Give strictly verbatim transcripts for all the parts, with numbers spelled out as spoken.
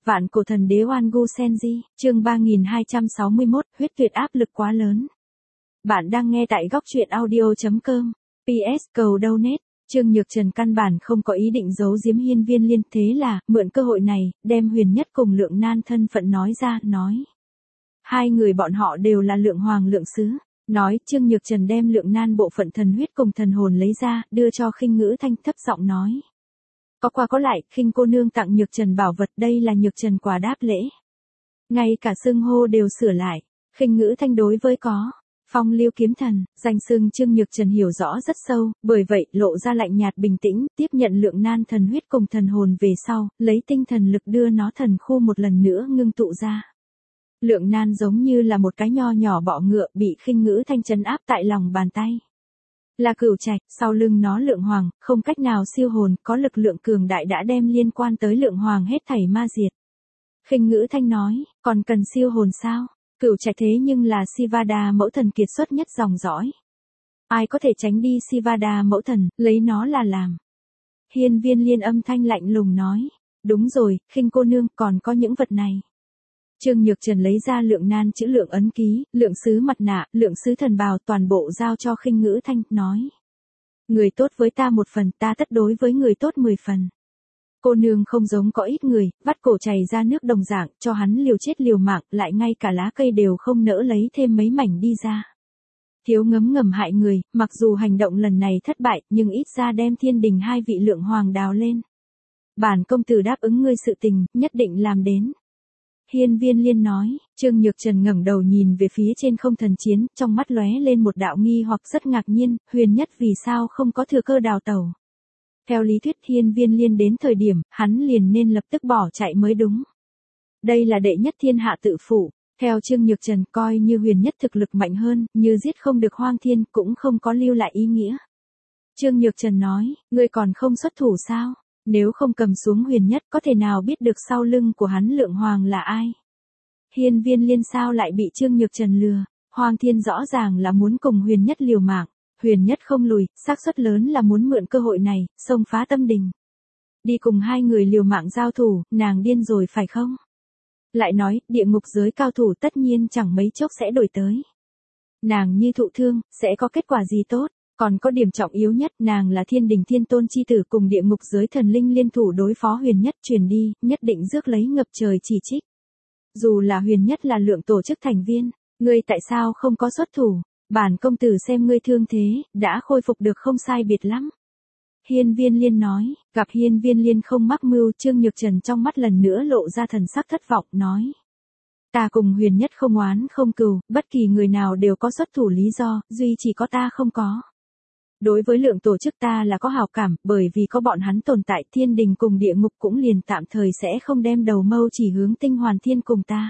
Vạn cổ thần đế Oan Gu Senji, chương ba nghìn hai trăm sáu mươi mốt, huyết tuyệt áp lực quá lớn. Bạn đang nghe tại góc truyện audio chấm com. pê ét cầu donate. Trương Nhược Trần căn bản không có ý định giấu giếm Hiên Viên Liên, thế là mượn cơ hội này, đem Huyền Nhất cùng Lượng Nan thân phận nói ra, nói. Hai người bọn họ đều là Lượng Hoàng Lượng Sứ. Nói, Trương Nhược Trần đem Lượng Nan bộ phận thần huyết cùng thần hồn lấy ra, đưa cho Khinh Ngữ Thanh, thấp giọng nói. Có qua có lại, Khinh cô nương tặng Nhược Trần bảo vật, đây là Nhược Trần quà đáp lễ. Ngay cả xưng hô đều sửa lại. Khinh Ngữ Thanh đối với có Phong Lưu Kiếm Thần, danh xưng Trương Nhược Trần hiểu rõ rất sâu, bởi vậy lộ ra lạnh nhạt bình tĩnh, tiếp nhận Lượng Nan thần huyết cùng thần hồn về sau, lấy tinh thần lực đưa nó thần khu một lần nữa ngưng tụ ra. Lượng Nan giống như là một cái nho nhỏ bọ ngựa bị Khinh Ngữ Thanh trấn áp tại lòng bàn tay. Là Cửu Trạch, sau lưng nó Lượng Hoàng, không cách nào siêu hồn, có lực lượng cường đại đã đem liên quan tới Lượng Hoàng hết thảy ma diệt. Khinh Ngữ Thanh nói, còn cần siêu hồn sao? Cửu Trạch thế nhưng là Sivada mẫu thần kiệt xuất nhất dòng dõi. Ai có thể tránh đi Sivada mẫu thần, lấy nó là làm. Hiên Viên Liên âm thanh lạnh lùng nói, đúng rồi, Khinh cô nương, còn có những vật này. Trương Nhược Trần lấy ra Lượng Nan chữ Lượng ấn ký, Lượng sứ mặt nạ, Lượng sứ thần bào, toàn bộ giao cho Khinh Ngữ Thanh, nói. Người tốt với ta một phần, ta tất đối với người tốt mười phần. Cô nương không giống có ít người, vắt cổ chảy ra nước đồng dạng, cho hắn liều chết liều mạng, lại ngay cả lá cây đều không nỡ lấy thêm mấy mảnh đi ra. Thiếu ngấm ngầm hại người, mặc dù hành động lần này thất bại, nhưng ít ra đem thiên đình hai vị Lượng Hoàng đào lên. Bản công tử đáp ứng ngươi sự tình, nhất định làm đến. Hiên Viên Liên nói, Trương Nhược Trần ngẩng đầu nhìn về phía trên không thần chiến, trong mắt lóe lên một đạo nghi hoặc rất ngạc nhiên, Huyền Nhất vì sao không có thừa cơ đào tẩu. Theo lý thuyết Hiên Viên Liên đến thời điểm, hắn liền nên lập tức bỏ chạy mới đúng. Đây là đệ nhất thiên hạ tự phụ, theo Trương Nhược Trần coi như Huyền Nhất thực lực mạnh hơn, như giết không được Hoang Thiên cũng không có lưu lại ý nghĩa. Trương Nhược Trần nói, ngươi còn không xuất thủ sao? Nếu không cầm xuống Huyền Nhất có thể nào biết được sau lưng của hắn Lượng Hoàng là ai? Hiên Viên Liên sao lại bị Trương Nhược Trần lừa? Hoang Thiên rõ ràng là muốn cùng Huyền Nhất liều mạng. Huyền Nhất không lùi, xác suất lớn là muốn mượn cơ hội này, xông phá tâm đình. Đi cùng hai người liều mạng giao thủ, nàng điên rồi phải không? Lại nói, địa ngục giới cao thủ tất nhiên chẳng mấy chốc sẽ đổi tới. Nàng như thụ thương, sẽ có kết quả gì tốt? Còn có điểm trọng yếu nhất, nàng là thiên đình thiên tôn chi tử cùng địa ngục giới thần linh liên thủ đối phó Huyền Nhất, truyền đi, nhất định rước lấy ngập trời chỉ trích. Dù là Huyền Nhất là Lượng tổ chức thành viên, ngươi tại sao không có xuất thủ? Bản công tử xem ngươi thương thế, đã khôi phục được không sai biệt lắm. Hiên Viên Liên nói, gặp Hiên Viên Liên không mắc mưu, Trương Nhược Trần trong mắt lần nữa lộ ra thần sắc thất vọng, nói. Ta cùng Huyền Nhất không oán không cừu, bất kỳ người nào đều có xuất thủ lý do, duy chỉ có ta không có. Đối với Lượng tổ chức ta là có hảo cảm, bởi vì có bọn hắn tồn tại, thiên đình cùng địa ngục cũng liền tạm thời sẽ không đem đầu mâu chỉ hướng Tinh Hoàn Thiên cùng ta.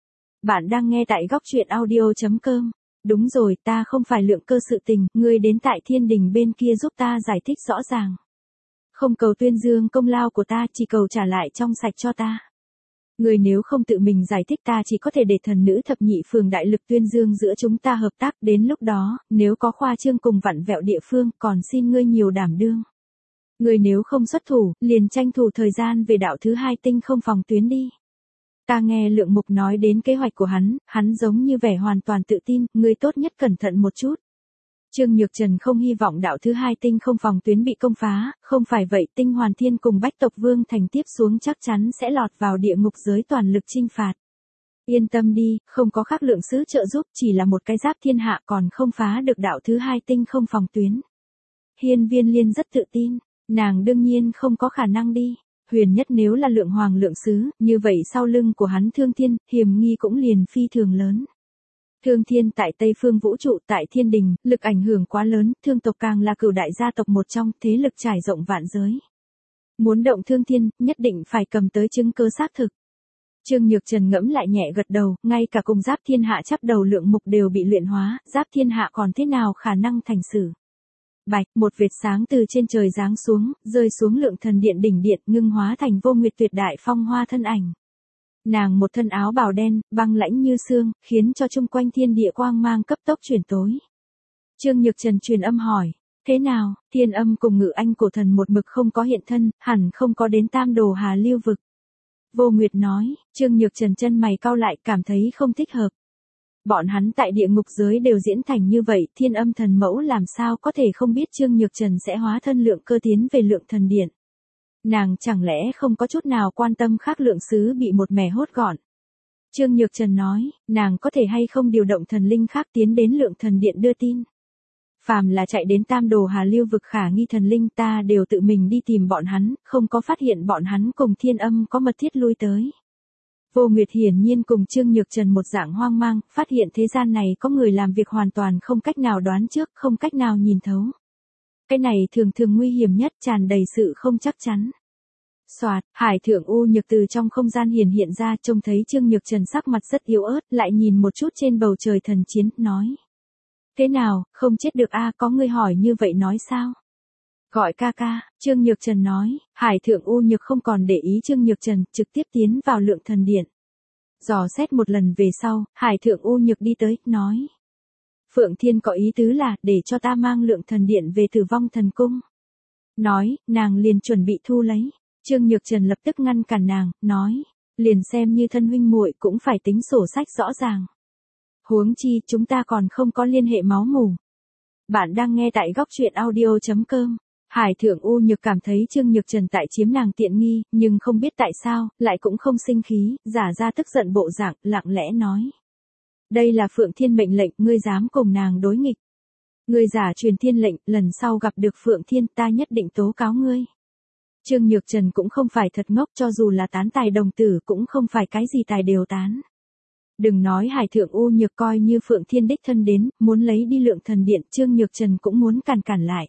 Bạn đang nghe tại góc truyện audio chấm com. Đúng rồi, ta không phải Lượng cơ sự tình, ngươi đến tại thiên đình bên kia giúp ta giải thích rõ ràng. Không cầu tuyên dương công lao của ta, chỉ cầu trả lại trong sạch cho ta. Ngươi nếu không tự mình giải thích ta chỉ có thể để thần nữ thập nhị phường đại lực tuyên dương giữa chúng ta hợp tác, đến lúc đó, nếu có khoa trương cùng vặn vẹo địa phương, còn xin ngươi nhiều đảm đương. Ngươi nếu không xuất thủ, liền tranh thủ thời gian về đạo thứ hai tinh không phòng tuyến đi. Ta nghe Lượng Mục nói đến kế hoạch của hắn, hắn giống như vẻ hoàn toàn tự tin, ngươi tốt nhất cẩn thận một chút. Trương Nhược Trần không hy vọng đạo thứ hai tinh không phòng tuyến bị công phá, không phải vậy Tinh Hoàn Thiên cùng Bách Tộc Vương Thành tiếp xuống chắc chắn sẽ lọt vào địa ngục giới toàn lực chinh phạt. Yên tâm đi, không có khác Lượng sứ trợ giúp, chỉ là một cái giáp thiên hạ còn không phá được đạo thứ hai tinh không phòng tuyến. Hiên Viên Liên rất tự tin, nàng đương nhiên không có khả năng đi. Huyền Nhất nếu là Lượng Hoàng Lượng sứ, như vậy sau lưng của hắn Thương Thiên, hiểm nghi cũng liền phi thường lớn. Thương Thiên tại Tây Phương vũ trụ, tại thiên đình, lực ảnh hưởng quá lớn, Thương tộc càng là cửu đại gia tộc một trong, thế lực trải rộng vạn giới. Muốn động Thương Thiên, nhất định phải cầm tới chứng cứ xác thực. Trương Nhược Trần ngẫm lại nhẹ gật đầu, ngay cả cùng Giáp Thiên Hạ chắp đầu Lượng Mục đều bị luyện hóa, Giáp Thiên Hạ còn thế nào khả năng thành sự. Bạch, một vệt sáng từ trên trời giáng xuống, rơi xuống Lượng thần điện đỉnh điện, ngưng hóa thành Vô Nguyệt tuyệt đại phong hoa thân ảnh. Nàng một thân áo bào đen, băng lãnh như xương, khiến cho chung quanh thiên địa quang mang cấp tốc chuyển tối. Trương Nhược Trần truyền âm hỏi, thế nào, Thiên Âm cùng Ngự Anh cổ thần một mực không có hiện thân, hẳn không có đến Tam Đồ Hà Lưu vực. Vô Nguyệt nói, Trương Nhược Trần chân mày cau lại cảm thấy không thích hợp. Bọn hắn tại địa ngục giới đều diễn thành như vậy, Thiên Âm Thần Mẫu làm sao có thể không biết Trương Nhược Trần sẽ hóa thân lượng cơ tiến về lượng thần điện. Nàng chẳng lẽ không có chút nào quan tâm khác lượng sứ bị một mẻ hốt gọn. Trương Nhược Trần nói, nàng có thể hay không điều động thần linh khác tiến đến lượng thần điện đưa tin. Phàm là chạy đến Tam Đồ Hà Lưu vực khả nghi thần linh ta đều tự mình đi tìm bọn hắn, không có phát hiện bọn hắn cùng Thiên Âm có mật thiết lui tới. Vô Nguyệt hiển nhiên cùng Trương Nhược Trần một dạng hoang mang, phát hiện thế gian này có người làm việc hoàn toàn không cách nào đoán trước, không cách nào nhìn thấu. Cái này thường thường nguy hiểm nhất, tràn đầy sự không chắc chắn. Soạt, Hải Thượng U Nhược từ trong không gian hiển hiện ra, trông thấy Trương Nhược Trần sắc mặt rất yếu ớt, lại nhìn một chút trên bầu trời thần chiến, nói. Thế nào, không chết được a? Có người hỏi như vậy nói sao? Gọi ca ca, Trương Nhược Trần nói, Hải Thượng U Nhược không còn để ý Trương Nhược Trần, trực tiếp tiến vào lượng thần điện. Dò xét một lần về sau, Hải Thượng U Nhược đi tới, nói. Phượng Thiên có ý tứ là, để cho ta mang lượng thần điện về Tử Vong Thần Cung. Nói, nàng liền chuẩn bị thu lấy. Trương Nhược Trần lập tức ngăn cản nàng, nói. Liền xem như thân huynh muội cũng phải tính sổ sách rõ ràng. Huống chi, chúng ta còn không có liên hệ máu mủ. Bạn đang nghe tại góc truyện audio chấm com. Hải Thượng U Nhược cảm thấy Trương Nhược Trần tại chiếm nàng tiện nghi, nhưng không biết tại sao, lại cũng không sinh khí, giả ra tức giận bộ dạng, lặng lẽ nói. Đây là Phượng Thiên mệnh lệnh, ngươi dám cùng nàng đối nghịch. Ngươi giả truyền thiên lệnh, lần sau gặp được Phượng Thiên ta nhất định tố cáo ngươi. Trương Nhược Trần cũng không phải thật ngốc, cho dù là tán tài đồng tử cũng không phải cái gì tài đều tán. Đừng nói Hải Thượng U Nhược coi như Phượng Thiên đích thân đến, muốn lấy đi lượng thần điện, Trương Nhược Trần cũng muốn cản cản lại.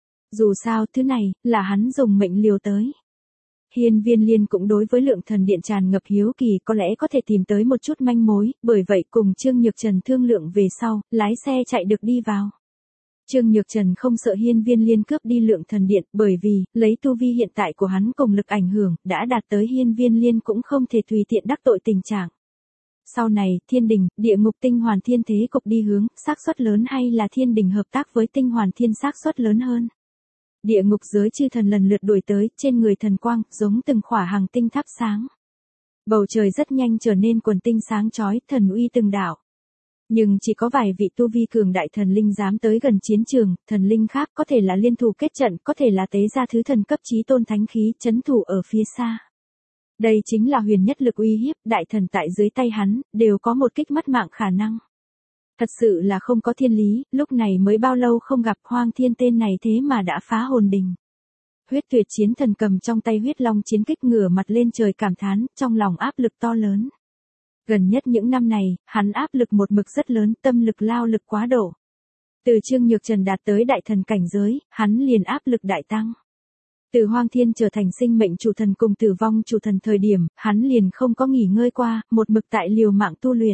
Dù sao, thứ này, là hắn dùng mệnh liều tới. Hiên Viên Liên cũng đối với lượng thần điện tràn ngập hiếu kỳ, có lẽ có thể tìm tới một chút manh mối, bởi vậy cùng Trương Nhược Trần thương lượng về sau, lái xe chạy được đi vào. Trương Nhược Trần không sợ Hiên Viên Liên cướp đi lượng thần điện, bởi vì, lấy tu vi hiện tại của hắn cùng lực ảnh hưởng, đã đạt tới Hiên Viên Liên cũng không thể tùy tiện đắc tội tình trạng. Sau này, thiên đình, địa ngục tinh hoàn thiên thế cục đi hướng, xác suất lớn hay là thiên đình hợp tác với tinh hoàn thiên xác suất lớn hơn. Địa ngục giới chư thần lần lượt đuổi tới, trên người thần quang, giống từng khỏa hàng tinh thắp sáng. Bầu trời rất nhanh trở nên quần tinh sáng chói, thần uy từng đạo. Nhưng chỉ có vài vị tu vi cường đại thần linh dám tới gần chiến trường, thần linh khác có thể là liên thủ kết trận, có thể là tế ra thứ thần cấp chí tôn thánh khí, chấn thủ ở phía xa. Đây chính là huyền nhất lực uy hiếp, đại thần tại dưới tay hắn, đều có một kích mất mạng khả năng. Thật sự là không có thiên lý, lúc này mới bao lâu không gặp Hoang Thiên tên này thế mà đã phá hồn đình. Huyết Tuyệt Chiến Thần cầm trong tay huyết long chiến kích ngửa mặt lên trời cảm thán, trong lòng áp lực to lớn. Gần nhất những năm này, hắn áp lực một mực rất lớn, tâm lực lao lực quá độ. Từ Trương Nhược Trần đạt tới đại thần cảnh giới, hắn liền áp lực đại tăng. Từ Hoang Thiên trở thành sinh mệnh chủ thần cùng tử vong chủ thần thời điểm, hắn liền không có nghỉ ngơi qua, một mực tại liều mạng tu luyện.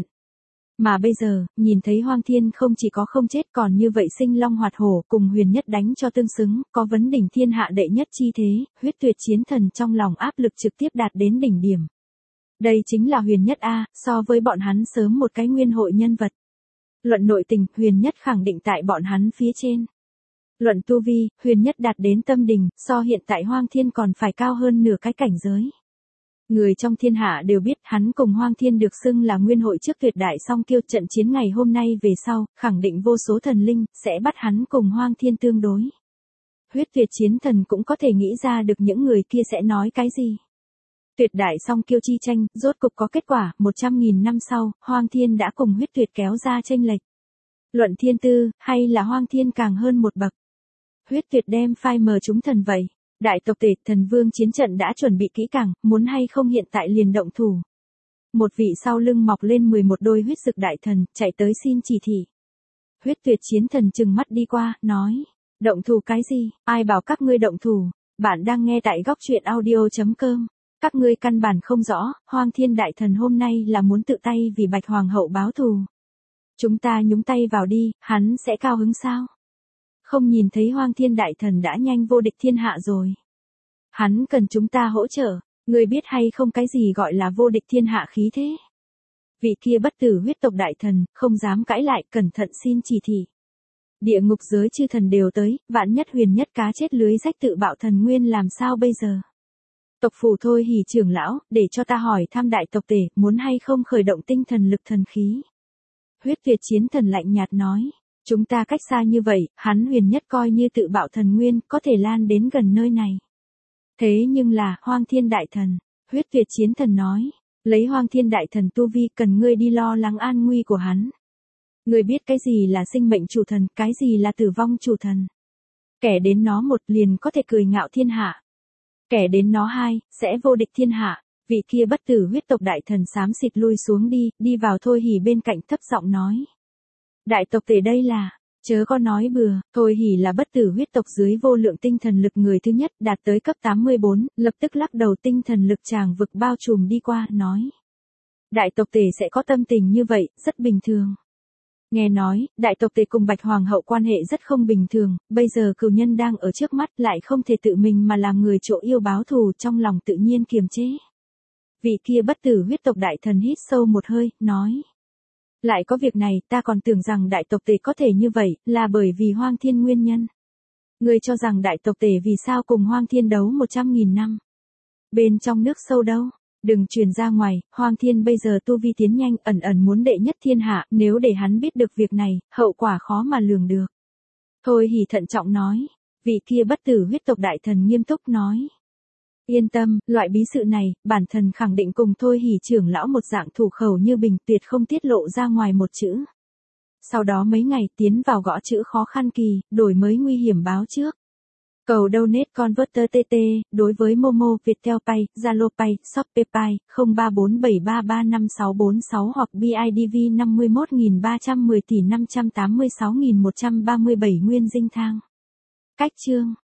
Mà bây giờ, nhìn thấy Hoang Thiên không chỉ có không chết còn như vậy sinh long hoạt hổ cùng huyền nhất đánh cho tương xứng, có vấn đỉnh thiên hạ đệ nhất chi thế, Huyết Tuyệt Chiến Thần trong lòng áp lực trực tiếp đạt đến đỉnh điểm. Đây chính là huyền nhất A, so với bọn hắn sớm một cái nguyên hội nhân vật. Luận nội tình, huyền nhất khẳng định tại bọn hắn phía trên. Luận tu vi, huyền nhất đạt đến tâm đỉnh, so hiện tại Hoang Thiên còn phải cao hơn nửa cái cảnh giới. Người trong thiên hạ đều biết hắn cùng Hoang Thiên được xưng là nguyên hội trước tuyệt đại song kiêu, trận chiến ngày hôm nay về sau, khẳng định vô số thần linh, sẽ bắt hắn cùng Hoang Thiên tương đối. Huyết Tuyệt Chiến Thần cũng có thể nghĩ ra được những người kia sẽ nói cái gì. Tuyệt đại song kiêu chi tranh, rốt cục có kết quả, một trăm nghìn năm sau, Hoang Thiên đã cùng Huyết Tuyệt kéo ra chênh lệch. Luận thiên tư, hay là Hoang Thiên càng hơn một bậc. Huyết Tuyệt đem phai mờ chúng thần vậy. Đại tộc tể thần vương chiến trận đã chuẩn bị kỹ càng, muốn hay không hiện tại liền động thủ. Một vị sau lưng mọc lên mười một đôi huyết dực đại thần, chạy tới xin chỉ thị. Huyết Tuyệt Chiến Thần trừng mắt đi qua, nói. Động thủ cái gì, ai bảo các ngươi động thủ, bạn đang nghe tại góc truyện audio chấm com. Các ngươi căn bản không rõ, Hoang Thiên đại thần hôm nay là muốn tự tay vì Bạch Hoàng hậu báo thù. Chúng ta nhúng tay vào đi, hắn sẽ cao hứng sao? Không nhìn thấy Hoang Thiên đại thần đã nhanh vô địch thiên hạ rồi. Hắn cần chúng ta hỗ trợ, ngươi biết hay không cái gì gọi là vô địch thiên hạ khí thế? Vị kia bất tử huyết tộc đại thần, không dám cãi lại, cẩn thận xin chỉ thị. Địa ngục giới chư thần đều tới, vạn nhất huyền nhất cá chết lưới rách tự bạo thần nguyên làm sao bây giờ? Tộc phủ Thôi Hỷ trưởng lão, để cho ta hỏi thăm đại tộc tể, muốn hay không khởi động tinh thần lực thần khí. Huyết Việt chiến thần lạnh nhạt nói, chúng ta cách xa như vậy, hắn huyền nhất coi như tự bạo thần nguyên, có thể lan đến gần nơi này. Thế nhưng là, Hoang Thiên Đại Thần, Huyết Việt chiến thần nói, lấy Hoang Thiên Đại Thần tu vi cần ngươi đi lo lắng an nguy của hắn. Ngươi biết cái gì là sinh mệnh chủ thần, cái gì là tử vong chủ thần. Kẻ đến nó một liền có thể cười ngạo thiên hạ. Kẻ đến nó hai, sẽ vô địch thiên hạ. Vị kia bất tử huyết tộc đại thần xám xịt lui xuống đi, đi vào Thôi Hỷ bên cạnh thấp giọng nói. Đại tộc tể đây là, chớ có nói bừa, Thôi Hỷ là bất tử huyết tộc dưới vô lượng tinh thần lực người thứ nhất đạt tới cấp tám mươi bốn, lập tức lắc đầu tinh thần lực tràng vực bao trùm đi qua, nói. Đại tộc tể sẽ có tâm tình như vậy, rất bình thường. Nghe nói, đại tộc tể cùng Bạch Hoàng hậu quan hệ rất không bình thường, bây giờ cừu nhân đang ở trước mắt lại không thể tự mình mà làm người chỗ yêu báo thù trong lòng tự nhiên kiềm chế. Vị kia bất tử huyết tộc đại thần hít sâu một hơi, nói. Lại có việc này, ta còn tưởng rằng đại tộc tể có thể như vậy, là bởi vì Hoang Thiên nguyên nhân. Ngươi cho rằng đại tộc tể vì sao cùng Hoang Thiên đấu một trăm nghìn năm. Bên trong nước sâu đâu, đừng truyền ra ngoài, Hoang Thiên bây giờ tu vi tiến nhanh, ẩn ẩn muốn đệ nhất thiên hạ, nếu để hắn biết được việc này, hậu quả khó mà lường được. Thôi Hỷ thận trọng nói, vị kia bất tử huyết tộc đại thần nghiêm túc nói. Yên tâm, loại bí sự này, bản thần khẳng định cùng Thôi Hỷ trưởng lão một dạng thủ khẩu như bình, tuyệt không tiết lộ ra ngoài một chữ. Sau đó mấy ngày tiến vào gõ chữ khó khăn kỳ, đổi mới nguy hiểm báo trước. Cầu donate converter tê tê, đối với Momo, Viettel Pay, Zalo Pay, Shopee Pay, không ba bốn bảy ba ba năm sáu bốn sáu hoặc bê i đê vê năm mươi mốt nghìn ba trăm mười tỷ năm trăm tám mươi sáu nghìn một trăm ba mươi bảy nguyên dinh thang. Cách chương